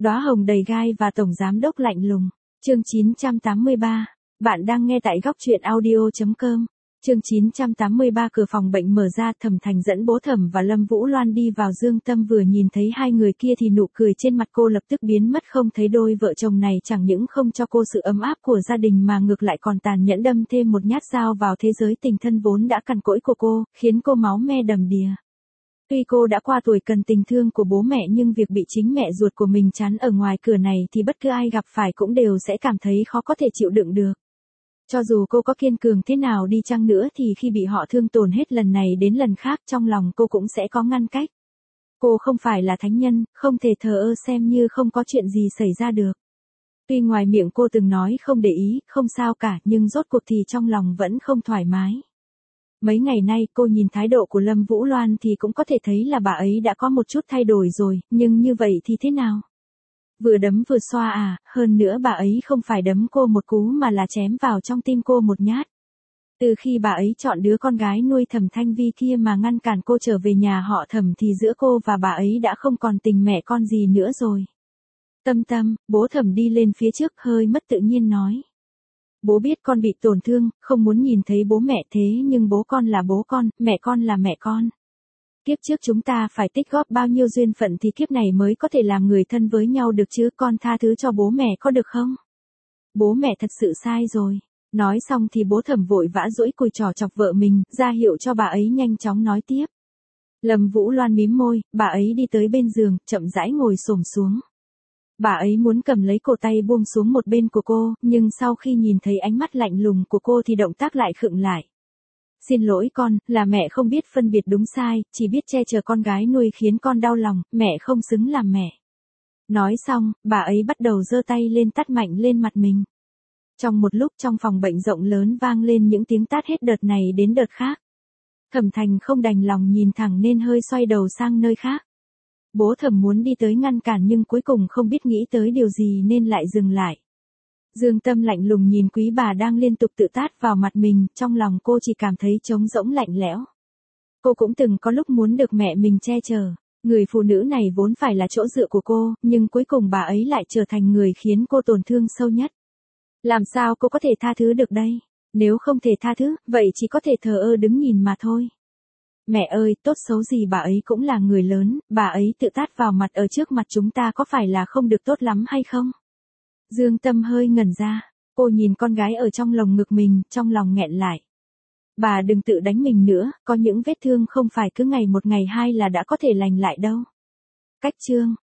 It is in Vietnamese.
Đóa hồng đầy gai và tổng giám đốc lạnh lùng. Chương 983. Bạn đang nghe tại góc truyện audio.com. Chương 983 cửa phòng bệnh mở ra, Thẩm Thành dẫn Bố Thẩm và Lâm Vũ Loan đi vào. Dương Tâm vừa nhìn thấy hai người kia thì nụ cười trên mặt cô lập tức biến mất không thấy. Đôi vợ chồng này chẳng những không cho cô sự ấm áp của gia đình mà ngược lại còn tàn nhẫn đâm thêm một nhát dao vào thế giới tình thân vốn đã cằn cỗi của cô, khiến cô máu me đầm đìa. Tuy cô đã qua tuổi cần tình thương của bố mẹ nhưng việc bị chính mẹ ruột của mình chắn ở ngoài cửa này thì bất cứ ai gặp phải cũng đều sẽ cảm thấy khó có thể chịu đựng được. Cho dù cô có kiên cường thế nào đi chăng nữa thì khi bị họ thương tổn hết lần này đến lần khác trong lòng cô cũng sẽ có ngăn cách. Cô không phải là thánh nhân, không thể thờ ơ xem như không có chuyện gì xảy ra được. Tuy ngoài miệng cô từng nói không để ý, không sao cả, nhưng rốt cuộc thì trong lòng vẫn không thoải mái. Mấy ngày nay cô nhìn thái độ của Lâm Vũ Loan thì cũng có thể thấy là bà ấy đã có một chút thay đổi rồi, nhưng như vậy thì thế nào? Vừa đấm vừa xoa à, hơn nữa bà ấy không phải đấm cô một cú mà là chém vào trong tim cô một nhát. Từ khi bà ấy chọn đứa con gái nuôi Thẩm Thanh Vi kia mà ngăn cản cô trở về nhà họ Thẩm thì giữa cô và bà ấy đã không còn tình mẹ con gì nữa rồi. Tâm, bố Thẩm đi lên phía trước hơi mất tự nhiên nói. Bố biết con bị tổn thương, không muốn nhìn thấy bố mẹ thế nhưng bố con là bố con, mẹ con là mẹ con. Kiếp trước chúng ta phải tích góp bao nhiêu duyên phận thì kiếp này mới có thể làm người thân với nhau được chứ, con tha thứ cho bố mẹ có được không? Bố mẹ thật sự sai rồi. Nói xong thì bố Thẩm vội vã giũi cùi trò chọc vợ mình, ra hiệu cho bà ấy nhanh chóng nói tiếp. Lâm Vũ Loan mím môi, bà ấy đi tới bên giường, chậm rãi ngồi xổm xuống. Bà ấy muốn cầm lấy cổ tay buông xuống một bên của cô, nhưng sau khi nhìn thấy ánh mắt lạnh lùng của cô thì động tác lại khựng lại. Xin lỗi con, là mẹ không biết phân biệt đúng sai, chỉ biết che chở con gái nuôi khiến con đau lòng, mẹ không xứng làm mẹ. Nói xong, bà ấy bắt đầu giơ tay lên tát mạnh lên mặt mình. Trong một lúc trong phòng bệnh rộng lớn vang lên những tiếng tát hết đợt này đến đợt khác. Thẩm Thành không đành lòng nhìn thẳng nên hơi xoay đầu sang nơi khác. Bố Thẩm muốn đi tới ngăn cản nhưng cuối cùng không biết nghĩ tới điều gì nên lại dừng lại. Dương Tâm lạnh lùng nhìn quý bà đang liên tục tự tát vào mặt mình, trong lòng cô chỉ cảm thấy trống rỗng lạnh lẽo. Cô cũng từng có lúc muốn được mẹ mình che chở, người phụ nữ này vốn phải là chỗ dựa của cô, nhưng cuối cùng bà ấy lại trở thành người khiến cô tổn thương sâu nhất. Làm sao cô có thể tha thứ được đây? Nếu không thể tha thứ, vậy chỉ có thể thờ ơ đứng nhìn mà thôi. Mẹ ơi, tốt xấu gì bà ấy cũng là người lớn, bà ấy tự tát vào mặt ở trước mặt chúng ta có phải là không được tốt lắm hay không? Dương Tâm hơi ngẩn ra, cô nhìn con gái ở trong lồng ngực mình, trong lòng nghẹn lại. Bà đừng tự đánh mình nữa, có những vết thương không phải cứ ngày một ngày hai là đã có thể lành lại đâu. Cách chương.